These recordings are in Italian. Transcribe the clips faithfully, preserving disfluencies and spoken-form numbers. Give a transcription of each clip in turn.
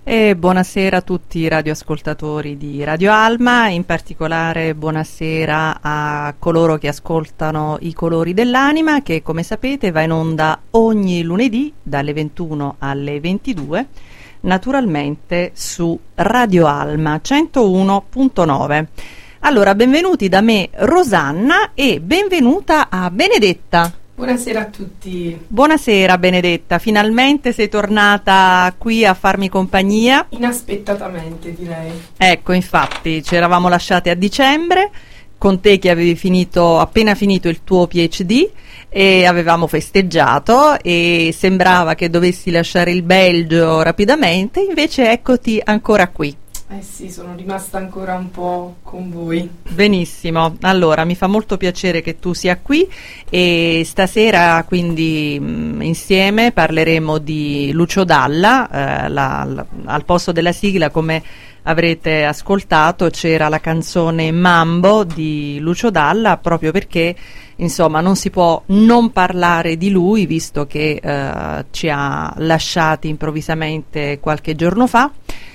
E buonasera a tutti i radioascoltatori di Radio Alma, in particolare buonasera a coloro che ascoltano I Colori dell'Anima, che come sapete va in onda ogni lunedì dalle ventuno alle ventidue, naturalmente su Radio Alma centouno virgola nove. Allora, benvenuti da me Rosanna e benvenuta a Benedetta. Buonasera a tutti. Buonasera Benedetta, finalmente sei tornata qui a farmi compagnia. Inaspettatamente, direi. Ecco, infatti, ci eravamo lasciate a dicembre, con te che avevi finito, appena finito il tuo PhD, e avevamo festeggiato e sembrava che dovessi lasciare il Belgio rapidamente, invece eccoti ancora qui. Eh sì, sono rimasta ancora un po' con voi. Benissimo, allora mi fa molto piacere che tu sia qui e stasera quindi mh, insieme parleremo di Lucio Dalla, eh, la, la, al posto della sigla, come avrete ascoltato, c'era la canzone Mambo di Lucio Dalla, proprio perché insomma non si può non parlare di lui, visto che eh, ci ha lasciati improvvisamente qualche giorno fa.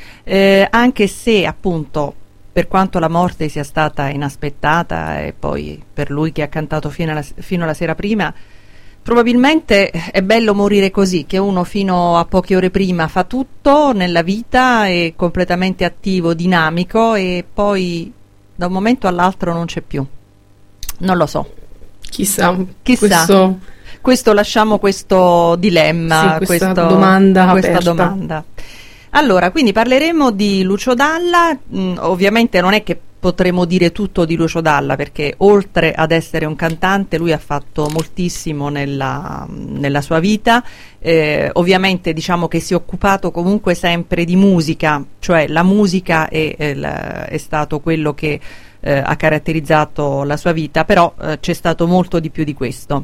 Eh, anche se appunto, per quanto la morte sia stata inaspettata, e poi per lui che ha cantato fino alla, fino alla sera prima, probabilmente è bello morire così, che uno fino a poche ore prima fa tutto nella vita, è completamente attivo, dinamico, e poi da un momento all'altro non c'è più. Non lo so. Chissà, Chissà. Questo, questo lasciamo questo dilemma, sì, questa questo, domanda questa aperta. domanda. Allora, quindi parleremo di Lucio Dalla. mh, ovviamente non è che potremo dire tutto di Lucio Dalla, perché oltre ad essere un cantante lui ha fatto moltissimo nella, nella sua vita, eh, ovviamente diciamo che si è occupato comunque sempre di musica, cioè la musica è, è, è stato quello che eh, ha caratterizzato la sua vita, però eh, c'è stato molto di più di questo.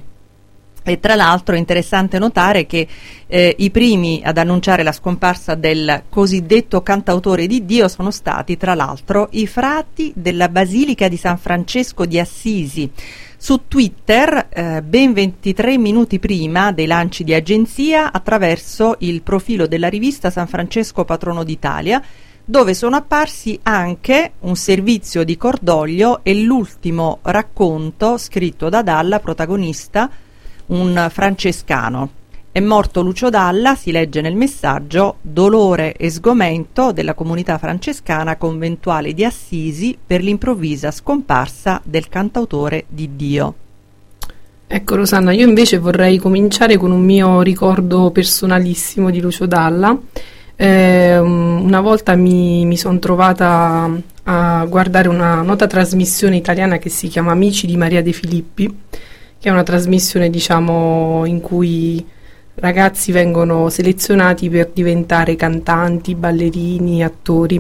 E tra l'altro è interessante notare che eh, i primi ad annunciare la scomparsa del cosiddetto cantautore di Dio sono stati tra l'altro i frati della Basilica di San Francesco di Assisi. Su Twitter, eh, ben ventitré minuti prima dei lanci di agenzia, attraverso il profilo della rivista San Francesco Patrono d'Italia, dove sono apparsi anche un servizio di cordoglio e l'ultimo racconto scritto da Dalla, protagonista un francescano. È morto Lucio Dalla, si legge nel messaggio, dolore e sgomento della comunità francescana conventuale di Assisi per l'improvvisa scomparsa del cantautore di Dio. Ecco Rosanna, io invece vorrei cominciare con un mio ricordo personalissimo di Lucio Dalla. Eh, una volta mi, mi sono trovata a guardare una nota trasmissione italiana che si chiama Amici di Maria De Filippi, che è una trasmissione, diciamo, in cui ragazzi vengono selezionati per diventare cantanti, ballerini, attori.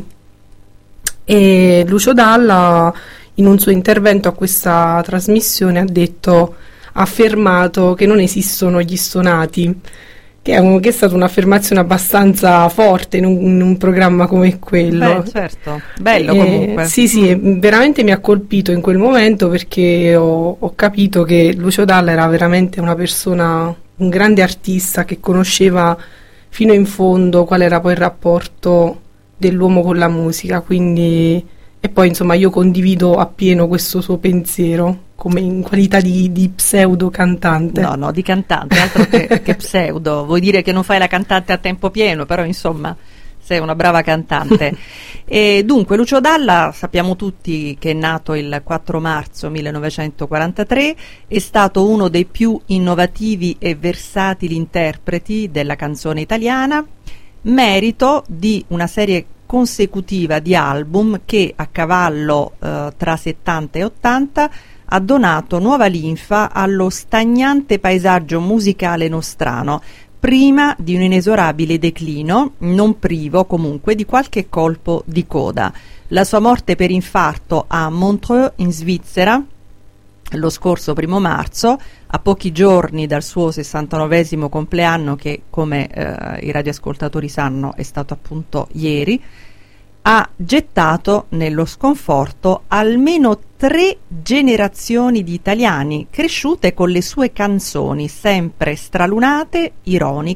E Lucio Dalla, in un suo intervento a questa trasmissione, ha detto, ha affermato che non esistono gli stonati, che è, un, che è stata un'affermazione abbastanza forte in un, in un programma come quello. Beh, certo, bello e, comunque. Sì, sì, veramente mi ha colpito in quel momento, perché ho, ho capito che Lucio Dalla era veramente una persona, un grande artista che conosceva fino in fondo qual era poi il rapporto dell'uomo con la musica, quindi, e poi insomma io condivido appieno questo suo pensiero, come in qualità di, di pseudo cantante. No, no, di cantante, altro che, che pseudo. Vuoi dire che non fai la cantante a tempo pieno, però insomma sei una brava cantante. E dunque Lucio Dalla, sappiamo tutti che è nato il quattro marzo millenovecentoquarantatré, è stato uno dei più innovativi e versatili interpreti della canzone italiana, merito di una serie consecutiva di album che a cavallo eh, tra settanta e ottanta ha donato nuova linfa allo stagnante paesaggio musicale nostrano, prima di un inesorabile declino, non privo comunque di qualche colpo di coda. La sua morte per infarto a Montreux in Svizzera lo scorso primo marzo, a pochi giorni dal suo sessantanovesimo compleanno, che come eh, i radioascoltatori sanno è stato appunto ieri, ha gettato nello sconforto almeno tre generazioni di italiani cresciute con le sue canzoni sempre stralunate, ironiche,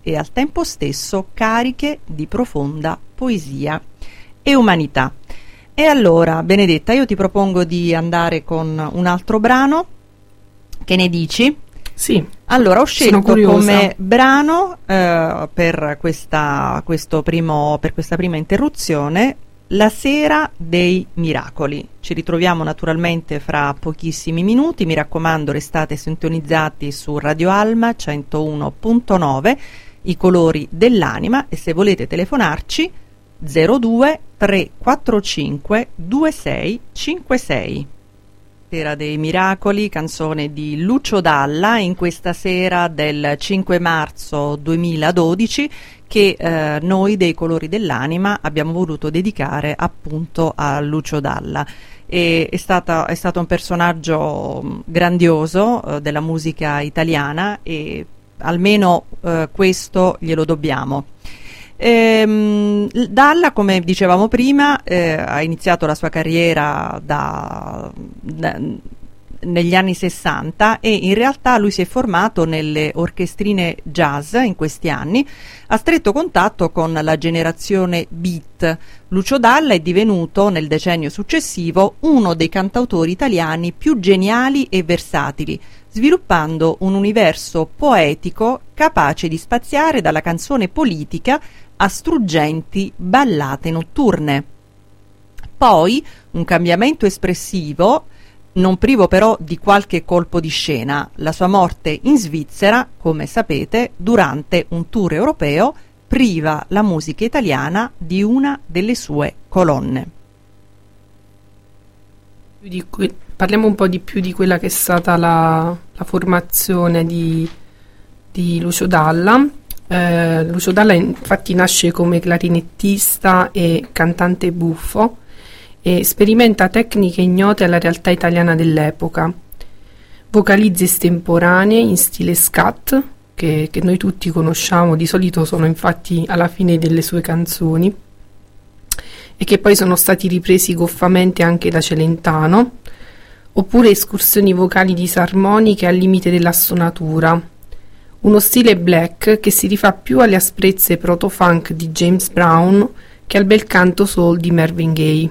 e al tempo stesso cariche di profonda poesia e umanità. E allora, Benedetta, io ti propongo di andare con un altro brano. Che ne dici? Sì. Allora, ho scelto come brano eh, per, questa, questo primo, per questa prima interruzione La sera dei miracoli. Ci ritroviamo naturalmente fra pochissimi minuti. Mi raccomando, restate sintonizzati su Radio Alma centouno punto nove, i colori dell'anima, e se volete telefonarci zero due tre quattro cinque due sei cinque sei. Sera dei miracoli, canzone di Lucio Dalla, in questa sera del cinque marzo duemiladodici, che eh, noi dei colori dell'anima abbiamo voluto dedicare appunto a Lucio Dalla. E è, stata, è stato un personaggio grandioso eh, della musica italiana, e almeno eh, questo glielo dobbiamo. Ehm, Dalla, come dicevamo prima, eh, ha iniziato la sua carriera da, da, negli anni sessanta, e in realtà lui si è formato nelle orchestrine jazz in questi anni, a stretto contatto con la generazione beat. Lucio Dalla è divenuto nel decennio successivo uno dei cantautori italiani più geniali e versatili, sviluppando un universo poetico capace di spaziare dalla canzone politica a struggenti ballate notturne. Poi un cambiamento espressivo, non privo però di qualche colpo di scena: la sua morte in Svizzera, come sapete, durante un tour europeo, priva la musica italiana di una delle sue colonne. Di que- parliamo un po' di più di quella che è stata la, la formazione di, di Lucio Dalla. Eh, Lucio Dalla infatti nasce come clarinettista e cantante buffo e sperimenta tecniche ignote alla realtà italiana dell'epoca. Vocalizzi estemporanei in stile scat, che, che noi tutti conosciamo, di solito sono infatti alla fine delle sue canzoni, e che poi sono stati ripresi goffamente anche da Celentano, oppure escursioni vocali disarmoniche al limite della stonatura. Uno stile black che si rifà più alle asprezze proto-funk di James Brown che al bel canto soul di Marvin Gaye.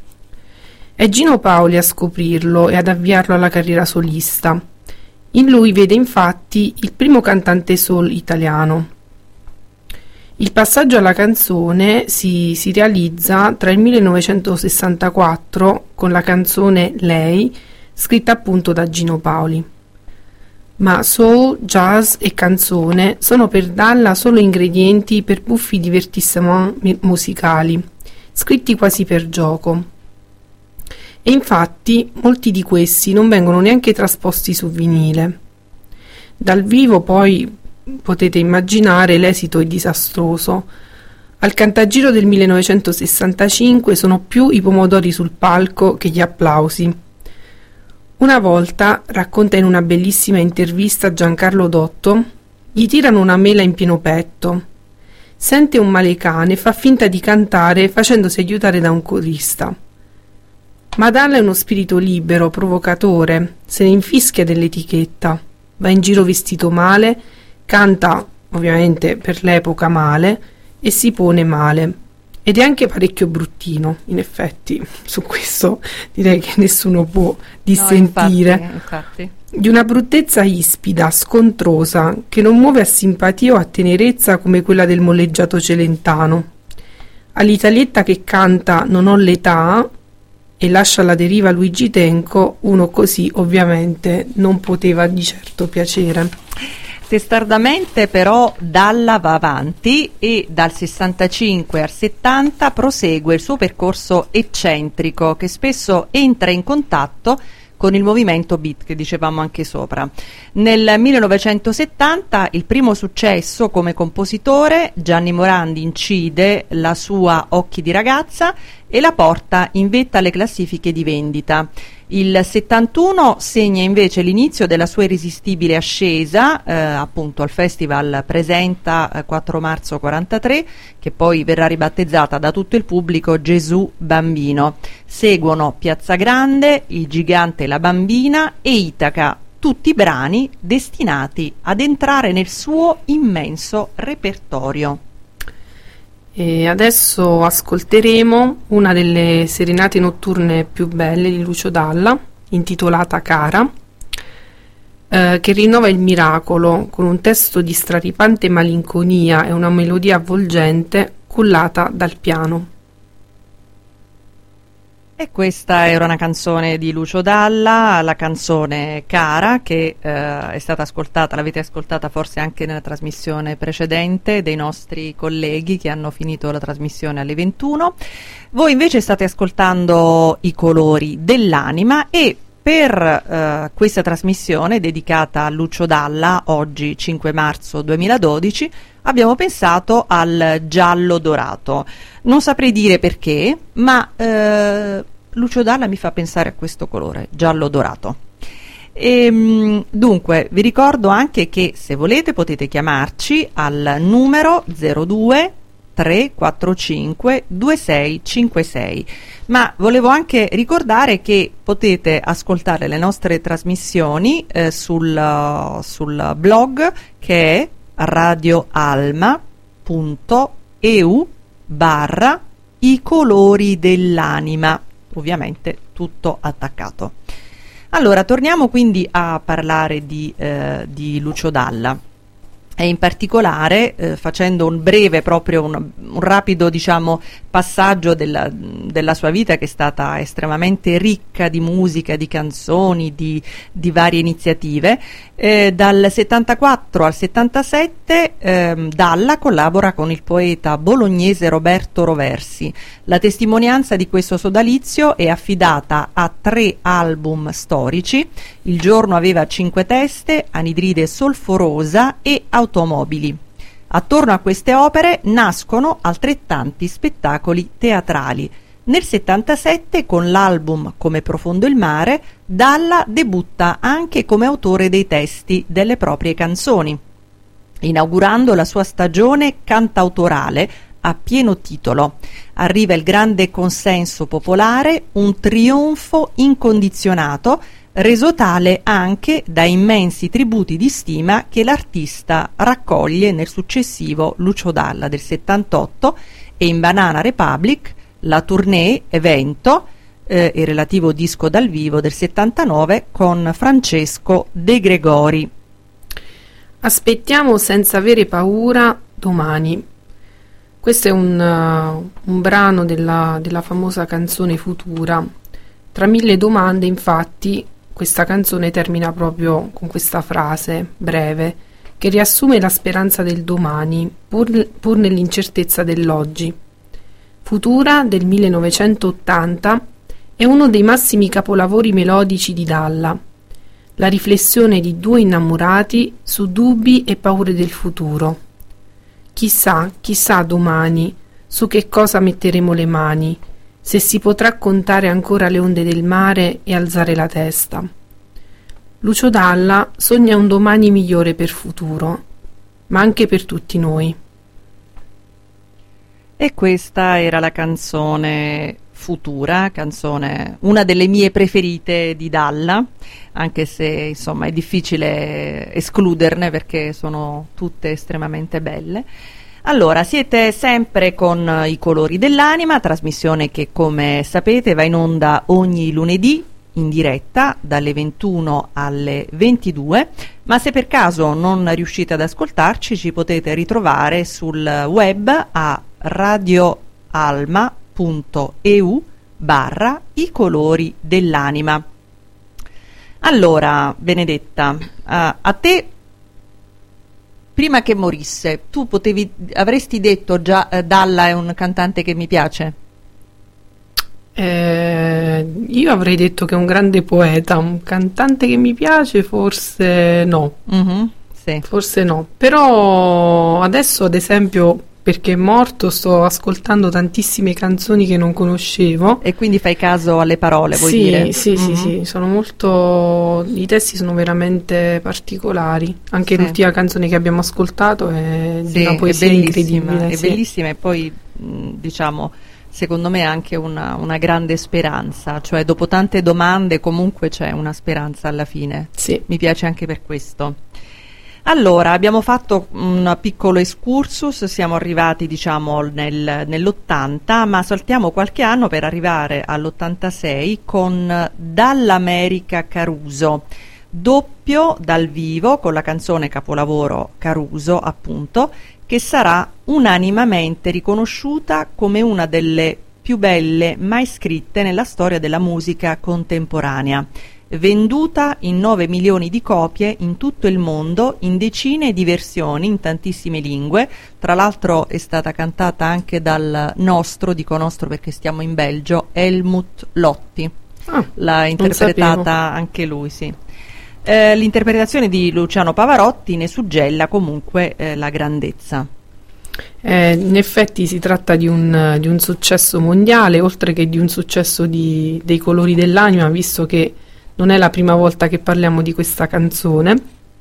È Gino Paoli a scoprirlo e ad avviarlo alla carriera solista. In lui vede infatti il primo cantante soul italiano. Il passaggio alla canzone si, si realizza tra il millenovecentosessantaquattro con la canzone Lei, scritta appunto da Gino Paoli. Ma soul, jazz e canzone sono per Dalla solo ingredienti per buffi divertissement musicali, scritti quasi per gioco. E infatti molti di questi non vengono neanche trasposti su vinile. Dal vivo poi potete immaginare l'esito è disastroso. Al Cantagiro del millenovecentosessantacinque sono più i pomodori sul palco che gli applausi. Una volta, racconta in una bellissima intervista Giancarlo Dotto, gli tirano una mela in pieno petto. Sente un male cane e fa finta di cantare facendosi aiutare da un corista. Ma Dalla è uno spirito libero, provocatore, se ne infischia dell'etichetta, va in giro vestito male, canta ovviamente per l'epoca male e si pone male. Ed è anche parecchio bruttino, in effetti, su questo direi che nessuno può dissentire. No, infatti, infatti. Di una bruttezza ispida, scontrosa, che non muove a simpatia o a tenerezza come quella del molleggiato celentano. All'italietta che canta Non ho l'età e lascia alla deriva Luigi Tenco, uno così ovviamente non poteva di certo piacere. Testardamente però Dalla va avanti e dal sessantacinque al settanta prosegue il suo percorso eccentrico, che spesso entra in contatto con il movimento beat che dicevamo anche sopra. Nel millenovecentosettanta il primo successo come compositore, Gianni Morandi incide la sua Occhi di ragazza e la porta in vetta alle classifiche di vendita. Il settantuno segna invece l'inizio della sua irresistibile ascesa, eh, appunto al Festival Presenta eh, quattro marzo quarantatré, che poi verrà ribattezzata da tutto il pubblico Gesù Bambino. Seguono Piazza Grande, Il Gigante e la Bambina e Itaca. tutti brani destinati ad entrare nel suo immenso repertorio. E adesso ascolteremo una delle serenate notturne più belle di Lucio Dalla, intitolata Cara, eh, che rinnova il miracolo con un testo di straripante malinconia e una melodia avvolgente cullata dal piano. E questa era una canzone di Lucio Dalla, la canzone Cara, che eh, è stata ascoltata, l'avete ascoltata forse anche nella trasmissione precedente dei nostri colleghi che hanno finito la trasmissione alle ventuno. Voi invece state ascoltando I colori dell'anima e per eh, questa trasmissione dedicata a Lucio Dalla, oggi cinque marzo duemiladodici, abbiamo pensato al giallo dorato. Non saprei dire perché, ma eh, Lucio Dalla mi fa pensare a questo colore, giallo dorato. E, dunque, vi ricordo anche che se volete potete chiamarci al numero zero due tre quattro cinque due sei cinque sei, ma volevo anche ricordare che potete ascoltare le nostre trasmissioni eh, sul, sul blog che è radioalma.eu barra i colori dell'anima, ovviamente tutto attaccato. Allora, torniamo quindi a parlare di, eh, di Lucio Dalla e in particolare eh, facendo un breve, proprio un, un rapido diciamo passaggio della, della sua vita, che è stata estremamente ricca di musica, di canzoni, di, di varie iniziative. Eh, dal settantaquattro al settantasette eh, Dalla collabora con il poeta bolognese Roberto Roversi. La testimonianza di questo sodalizio è affidata a tre album storici: Il giorno aveva cinque teste, Anidride solforosa e Automobili. Attorno a queste opere nascono altrettanti spettacoli teatrali. Nel settantasette, con l'album Come profondo il mare, Dalla debutta anche come autore dei testi delle proprie canzoni, inaugurando la sua stagione cantautorale a pieno titolo. Arriva il grande consenso popolare, un trionfo incondizionato, reso tale anche da immensi tributi di stima che l'artista raccoglie nel successivo Lucio Dalla del settantotto e in Banana Republic, la tournée evento eh, e relativo disco dal vivo del settantanove con Francesco De Gregori. Aspettiamo senza avere paura domani. Questo è un, uh, un brano della, della famosa canzone Futura. Tra mille domande, infatti, questa canzone termina proprio con questa frase breve che riassume la speranza del domani, pur, pur nell'incertezza dell'oggi. Futura del millenovecentottanta è uno dei massimi capolavori melodici di Dalla, la riflessione di due innamorati su dubbi e paure del futuro. Chissà, chissà domani su che cosa metteremo le mani, se si potrà contare ancora le onde del mare e alzare la testa. Lucio Dalla sogna un domani migliore per futuro, ma anche per tutti noi. E questa era la canzone Futura, canzone una delle mie preferite di Dalla, anche se insomma è difficile escluderne perché sono tutte estremamente belle. Allora, siete sempre con I colori dell'anima, trasmissione che come sapete va in onda ogni lunedì in diretta dalle ventuno alle ventidue, ma se per caso non riuscite ad ascoltarci ci potete ritrovare sul web a radioalma.eu barra i colori dell'anima. Allora, Benedetta, uh, a te prima che morisse, tu potevi, avresti detto già eh, Dalla è un cantante che mi piace? Eh, io avrei detto che è un grande poeta, un cantante che mi piace, forse no. Mm-hmm, sì. Forse no. Però adesso, ad esempio, perché è morto, sto ascoltando tantissime canzoni che non conoscevo. E quindi fai caso alle parole, vuoi sì, dire? Sì, mm-hmm. sì, sì, sono molto... I testi sono veramente particolari. Anche sì. L'ultima canzone che abbiamo ascoltato è sì, di una poesia è incredibile. È sì. bellissima e poi, mh, diciamo, secondo me anche una, una grande speranza, cioè dopo tante domande comunque c'è una speranza alla fine. Sì. Mi piace anche per questo. Allora, abbiamo fatto un piccolo excursus, siamo arrivati diciamo nel, nell'ottanta, ma saltiamo qualche anno per arrivare all'ottantasei con Dall'America Caruso, doppio dal vivo con la canzone capolavoro Caruso, appunto, che sarà unanimemente riconosciuta come una delle più belle mai scritte nella storia della musica contemporanea. Venduta in nove milioni di copie in tutto il mondo, in decine di versioni, in tantissime lingue. Tra l'altro è stata cantata anche dal nostro, dico nostro perché stiamo in Belgio, Helmut Lotti. Ah, l'ha interpretata anche lui, sì. Eh, l'interpretazione di Luciano Pavarotti ne suggella comunque eh, la grandezza. Eh, in effetti si tratta di un, di un successo mondiale, oltre che di un successo di, dei colori dell'anima, visto che non è la prima volta che parliamo di questa canzone,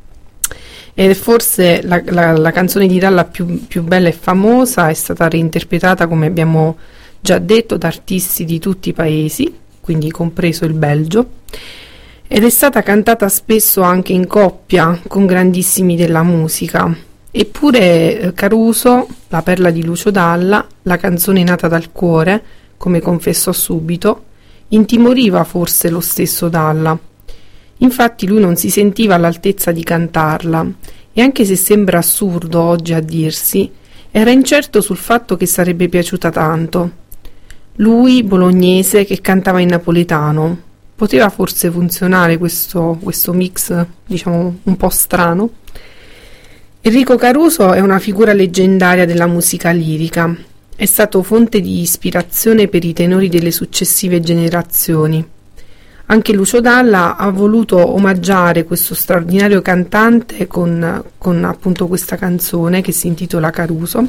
ed è forse la, la, la canzone di Dalla più, più bella e famosa. È stata reinterpretata, come abbiamo già detto, da artisti di tutti i paesi, quindi compreso il Belgio, ed è stata cantata spesso anche in coppia con grandissimi della musica. Eppure Caruso, la perla di Lucio Dalla, la canzone nata dal cuore, come confessò subito, intimoriva forse lo stesso Dalla. Infatti lui non si sentiva all'altezza di cantarla, e anche se sembra assurdo oggi a dirsi, era incerto sul fatto che sarebbe piaciuta tanto. Lui, bolognese, che cantava in napoletano. Poteva forse funzionare questo, questo mix, diciamo, un po' strano? Enrico Caruso è una figura leggendaria della musica lirica. È stato fonte di ispirazione per i tenori delle successive generazioni. Anche Lucio Dalla ha voluto omaggiare questo straordinario cantante con, con appunto questa canzone che si intitola Caruso.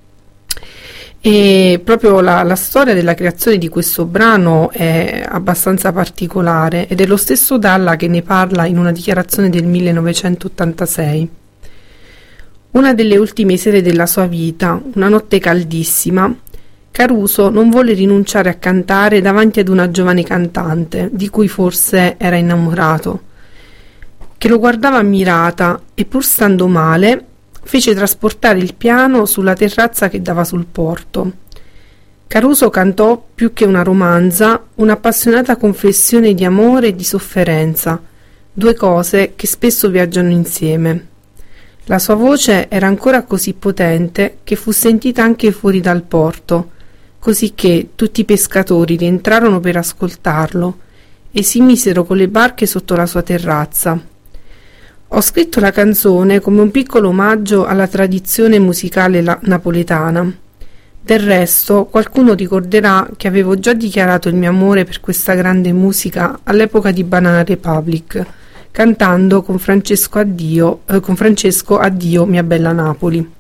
E proprio la, la storia della creazione di questo brano è abbastanza particolare, ed è lo stesso Dalla che ne parla in una dichiarazione del millenovecentottantasei. Una delle ultime sere della sua vita, una notte caldissima, Caruso non volle rinunciare a cantare davanti ad una giovane cantante, di cui forse era innamorato, che lo guardava ammirata, e pur stando male, fece trasportare il piano sulla terrazza che dava sul porto. Caruso cantò più che una romanza, un'appassionata confessione di amore e di sofferenza, due cose che spesso viaggiano insieme. La sua voce era ancora così potente che fu sentita anche fuori dal porto, così che tutti i pescatori rientrarono per ascoltarlo e si misero con le barche sotto la sua terrazza. Ho scritto la canzone come un piccolo omaggio alla tradizione musicale la- napoletana. Del resto, qualcuno ricorderà che avevo già dichiarato il mio amore per questa grande musica all'epoca di Banana Republic, cantando con Francesco Addio, eh, con Francesco Addio mia bella Napoli.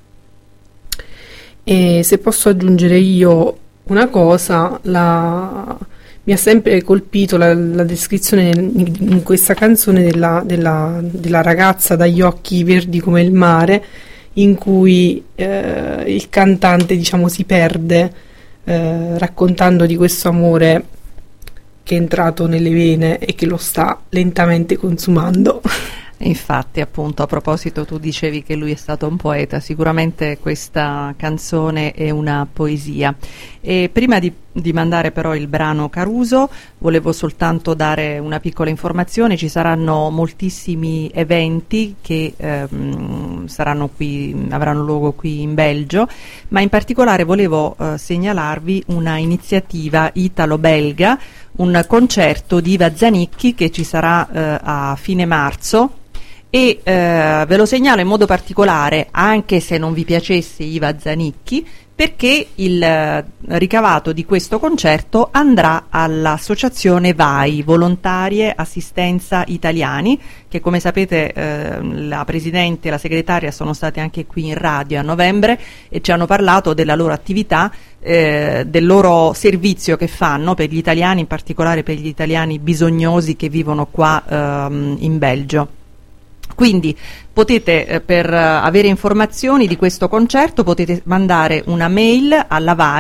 E se posso aggiungere io una cosa, la, mi ha sempre colpito la, la descrizione in, in questa canzone della, della, della ragazza dagli occhi verdi come il mare, in cui eh, il cantante, diciamo, si perde eh, raccontando di questo amore che è entrato nelle vene e che lo sta lentamente consumando. Infatti, appunto, a proposito, tu dicevi che lui è stato un poeta, sicuramente questa canzone è una poesia. E prima di, di mandare però il brano Caruso, volevo soltanto dare una piccola informazione. Ci saranno moltissimi eventi che ehm, saranno qui, avranno luogo qui in Belgio, ma in particolare volevo eh, segnalarvi una iniziativa italo-belga, un concerto di Iva Zanicchi che ci sarà eh, a fine marzo. E eh, ve lo segnalo in modo particolare, anche se non vi piacesse Iva Zanicchi, perché il eh, ricavato di questo concerto andrà all'associazione V A I, Volontarie Assistenza Italiani, che come sapete eh, la Presidente e la Segretaria sono state anche qui in radio a novembre e ci hanno parlato della loro attività, eh, del loro servizio che fanno per gli italiani, in particolare per gli italiani bisognosi che vivono qua ehm, in Belgio. Quindi potete, eh, per uh, avere informazioni di questo concerto, potete mandare una mail alla V A I,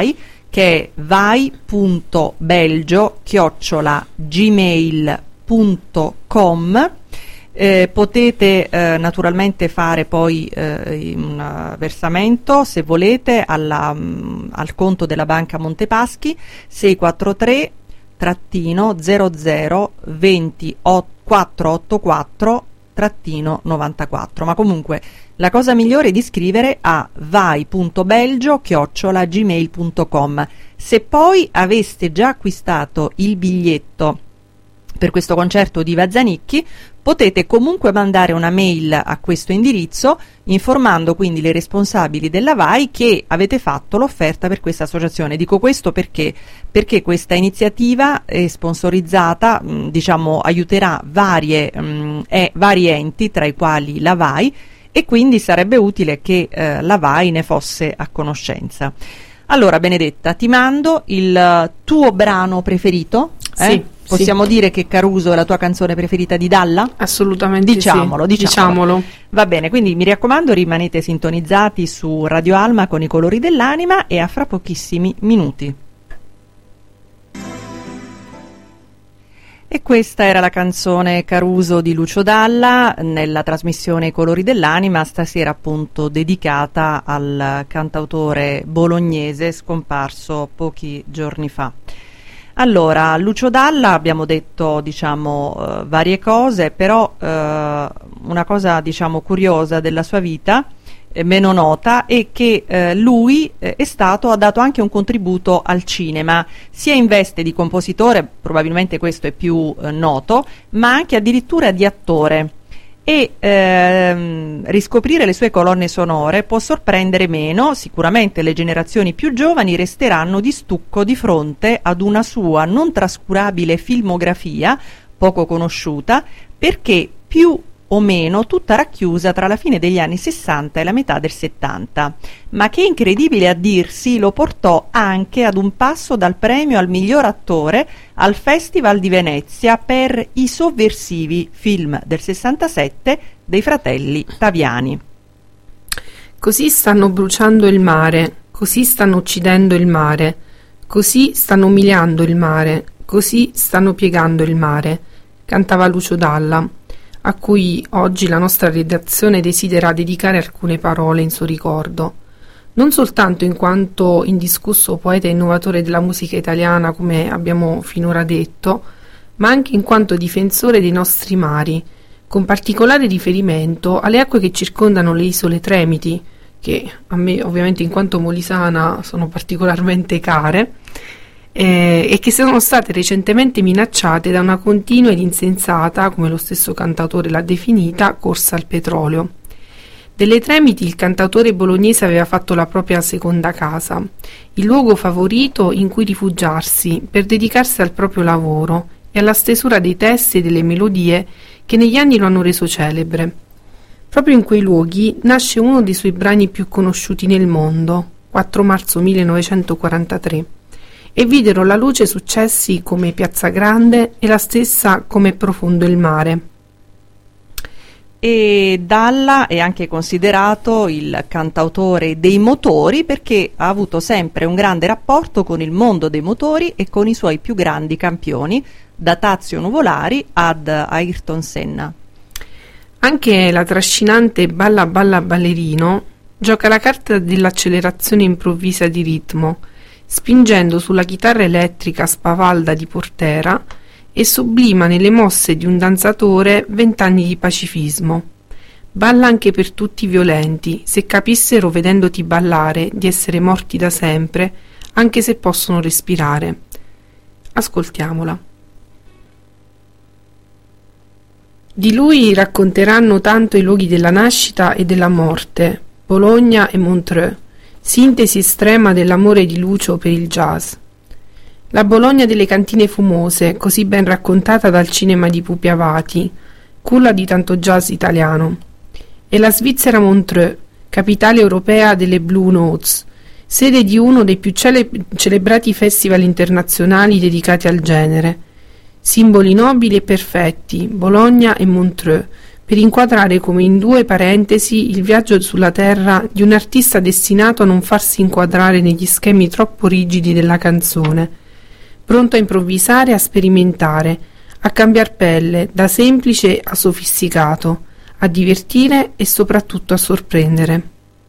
che è vai punto belgio chiocciola gmail punto com. Eh, potete eh, naturalmente fare poi eh, un versamento, se volete, alla, um, al conto della Banca Montepaschi sei quattro tre zero zero venti quattrocentoottantaquattro novantaquattro, ma comunque la cosa migliore è di scrivere a vai punto belgio chiocciola gmail punto com. Se poi aveste già acquistato il biglietto per questo concerto di Vazzanicchi, potete comunque mandare una mail a questo indirizzo informando quindi le responsabili della V A I che avete fatto l'offerta per questa associazione. Dico questo perché perché questa iniziativa è sponsorizzata, mh, diciamo aiuterà varie, mh, e, vari enti, tra i quali la V A I, e quindi sarebbe utile che eh, la V A I ne fosse a conoscenza. Allora Benedetta, ti mando il tuo brano preferito? Eh? Sì. Possiamo sì. dire che Caruso è la tua canzone preferita di Dalla? Assolutamente diciamolo, sì. Diciamolo, diciamolo. Va bene, quindi mi raccomando, rimanete sintonizzati su Radio Alma con i colori dell'anima e a fra pochissimi minuti. E questa era la canzone Caruso di Lucio Dalla nella trasmissione I colori dell'anima, stasera appunto dedicata al cantautore bolognese scomparso pochi giorni fa. Allora, Lucio Dalla, abbiamo detto diciamo uh, varie cose, però uh, una cosa diciamo curiosa della sua vita, eh, meno nota, è che eh, lui eh, è stato, ha dato anche un contributo al cinema, sia in veste di compositore, probabilmente questo è più eh, noto, ma anche addirittura di attore. E ehm, riscoprire le sue colonne sonore può sorprendere meno, sicuramente le generazioni più giovani resteranno di stucco di fronte ad una sua non trascurabile filmografia, poco conosciuta, perché più o meno tutta racchiusa tra la fine degli anni sessanta e la metà del settanta, ma che incredibile a dirsi lo portò anche ad un passo dal premio al miglior attore al Festival di Venezia per I sovversivi, film del sessantasette dei fratelli Taviani. Così stanno bruciando il mare, così stanno uccidendo il mare, così stanno umiliando il mare, così stanno piegando il mare, cantava Lucio Dalla, a cui oggi la nostra redazione desidera dedicare alcune parole in suo ricordo, non soltanto in quanto indiscusso poeta e innovatore della musica italiana, come abbiamo finora detto, ma anche in quanto difensore dei nostri mari, con particolare riferimento alle acque che circondano le isole Tremiti, che a me ovviamente in quanto molisana sono particolarmente care, Eh, e che sono state recentemente minacciate da una continua ed insensata, come lo stesso cantautore l'ha definita, corsa al petrolio. Delle Tremiti il cantautore bolognese aveva fatto la propria seconda casa, il luogo favorito in cui rifugiarsi per dedicarsi al proprio lavoro e alla stesura dei testi e delle melodie che negli anni lo hanno reso celebre. Proprio in quei luoghi nasce uno dei suoi brani più conosciuti nel mondo, quattro marzo millenovecentoquarantatré, e videro la luce successi come Piazza Grande e la stessa come Profondo il mare. E Dalla è anche considerato il cantautore dei motori perché ha avuto sempre un grande rapporto con il mondo dei motori e con i suoi più grandi campioni, da Tazio Nuvolari ad Ayrton Senna. Anche la trascinante Balla Balla Ballerino gioca la carta dell'accelerazione improvvisa di ritmo, spingendo sulla chitarra elettrica spavalda di Portera e sublima nelle mosse di un danzatore vent'anni di pacifismo. Balla anche per tutti i violenti, se capissero vedendoti ballare di essere morti da sempre, anche se possono respirare. Ascoltiamola. Di lui racconteranno tanto i luoghi della nascita e della morte, Bologna e Montreux, sintesi estrema dell'amore di Lucio per il jazz. La Bologna delle cantine fumose, così ben raccontata dal cinema di Pupi Avati, culla di tanto jazz italiano. E la Svizzera Montreux, capitale europea delle Blue Notes, sede di uno dei più cele- celebrati festival internazionali dedicati al genere. Simboli nobili e perfetti, Bologna e Montreux, per inquadrare come in due parentesi il viaggio sulla terra di un artista destinato a non farsi inquadrare negli schemi troppo rigidi della canzone, pronto a improvvisare e a sperimentare, a cambiar pelle da semplice a sofisticato, a divertire e soprattutto a sorprendere.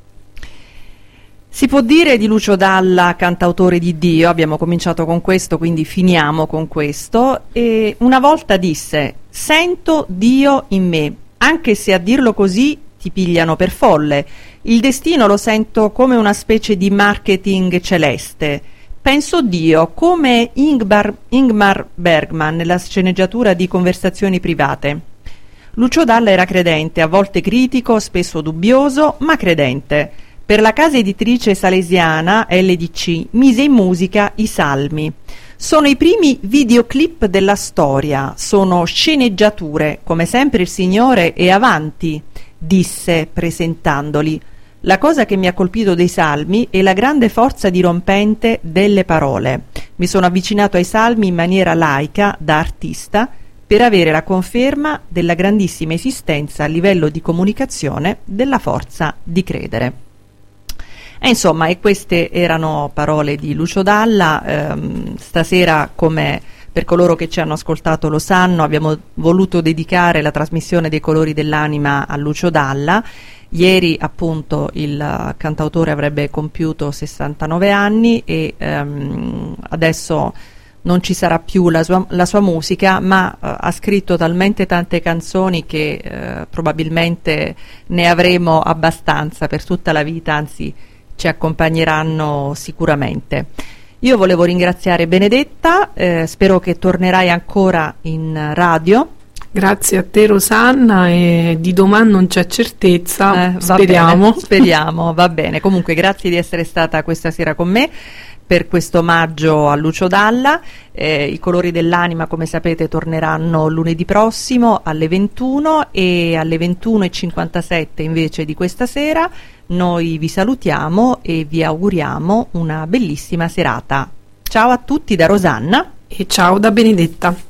Si può dire di Lucio Dalla cantautore di Dio, abbiamo cominciato con questo, quindi finiamo con questo, e una volta disse: sento Dio in me, anche se a dirlo così ti pigliano per folle, il destino lo sento come una specie di marketing celeste, penso Dio come Ingmar, Ingmar Bergman nella sceneggiatura di Conversazioni private. Lucio Dalla era credente, a volte critico, spesso dubbioso, ma credente. Per la casa editrice salesiana L D C mise in musica i Salmi. Sono i primi videoclip della storia, sono sceneggiature, come sempre il Signore è avanti, disse presentandoli. La cosa che mi ha colpito dei Salmi è la grande forza dirompente delle parole. Mi sono avvicinato ai Salmi in maniera laica, da artista, per avere la conferma della grandissima esistenza a livello di comunicazione della forza di credere. E insomma, e queste erano parole di Lucio Dalla. Ehm, stasera, come per coloro che ci hanno ascoltato lo sanno, abbiamo voluto dedicare la trasmissione dei Colori dell'Anima a Lucio Dalla. Ieri appunto il cantautore avrebbe compiuto sessantanove anni e ehm, adesso non ci sarà più la sua, la sua musica, ma eh, ha scritto talmente tante canzoni che eh, probabilmente ne avremo abbastanza per tutta la vita, anzi ci accompagneranno sicuramente. Io volevo ringraziare Benedetta, eh, spero che tornerai ancora in radio. Grazie a te Rosanna, e di domani non c'è certezza, eh, speriamo. Bene, speriamo, va bene. Comunque grazie di essere stata questa sera con me per questo omaggio a Lucio Dalla. Eh, I Colori dell'Anima, come sapete, torneranno lunedì prossimo alle ventuno, e alle ventuno e cinquantasette invece di questa sera noi vi salutiamo e vi auguriamo una bellissima serata. Ciao a tutti da Rosanna E ciao da Benedetta.